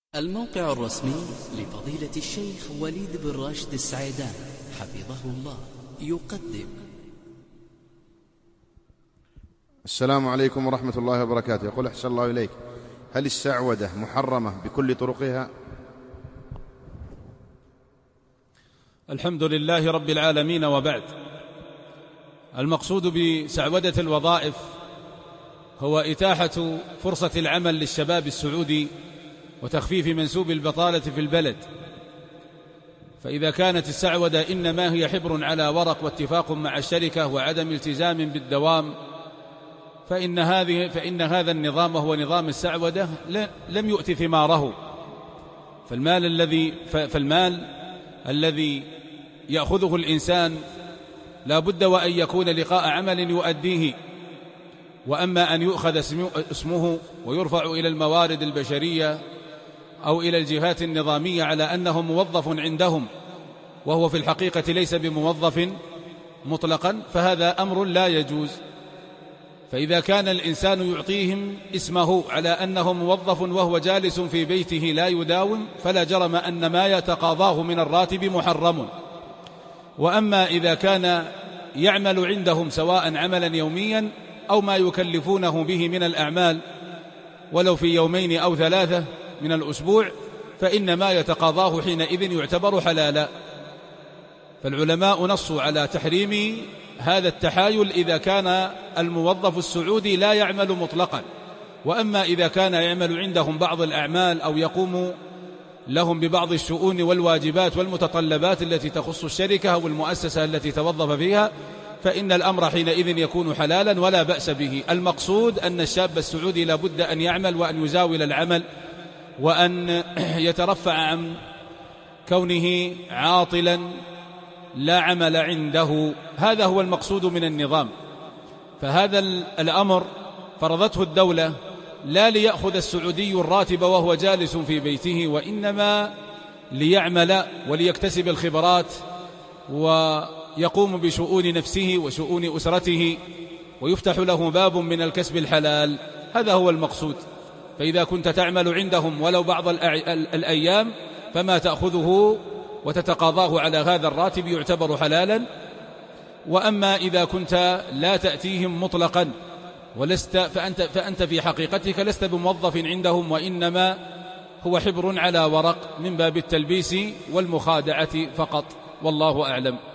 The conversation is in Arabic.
الموقع الرسمي لفضيلة الشيخ وليد بن راشد السعيدان حفظه الله يقدم. السلام عليكم ورحمة الله وبركاته. يقول أحسن الله إليك، هل السعودة محرمة بكل طرقها؟ الحمد لله رب العالمين، وبعد. المقصود بسعودة الوظائف هو إتاحة فرصة العمل للشباب السعودي وتخفيف منسوب البطالة في البلد. فإذا كانت السعودة إنما هي حبر على ورق واتفاق مع الشركة وعدم التزام بالدوام، فإن هذا النظام وهو نظام السعودة لم يؤت ثماره. فالمال الذي يأخذه الإنسان لا بد وأن يكون لقاء عمل يؤديه، وأما أن يؤخذ اسمه ويرفع إلى الموارد البشرية أو إلى الجهات النظامية على أنه موظف عندهم وهو في الحقيقة ليس بموظف مطلقا، فهذا أمر لا يجوز. فإذا كان الإنسان يعطيهم اسمه على أنه موظف وهو جالس في بيته لا يداوم، فلا جرم أن ما يتقاضاه من الراتب محرم. وأما إذا كان يعمل عندهم سواء عملا يوميا أو ما يكلفونه به من الأعمال ولو في يومين أو ثلاثة من الأسبوع، فإن ما يتقاضاه حينئذ يعتبر حلالا. فالعلماء نصوا على تحريم هذا التحايل إذا كان الموظف السعودي لا يعمل مطلقا. وأما إذا كان يعمل عندهم بعض الأعمال أو يقوم لهم ببعض الشؤون والواجبات والمتطلبات التي تخص الشركة أو المؤسسة التي توظف فيها، فإن الأمر حينئذ يكون حلالا ولا بأس به. المقصود أن الشاب السعودي لا بد أن يعمل وأن يزاول العمل وأن يترفع عن كونه عاطلا لا عمل عنده. هذا هو المقصود من النظام. فهذا الأمر فرضته الدولة لا ليأخذ السعودي الراتب وهو جالس في بيته، وإنما ليعمل وليكتسب الخبرات ويقوم بشؤون نفسه وشؤون أسرته ويفتح له باب من الكسب الحلال. هذا هو المقصود. فإذا كنت تعمل عندهم ولو بعض الأيام فما تأخذه وتتقاضاه على هذا الراتب يعتبر حلالا. وأما إذا كنت لا تأتيهم مطلقا فأنت في حقيقتك لست بموظف عندهم، وإنما هو حبر على ورق من باب التلبيس والمخادعة فقط، والله أعلم.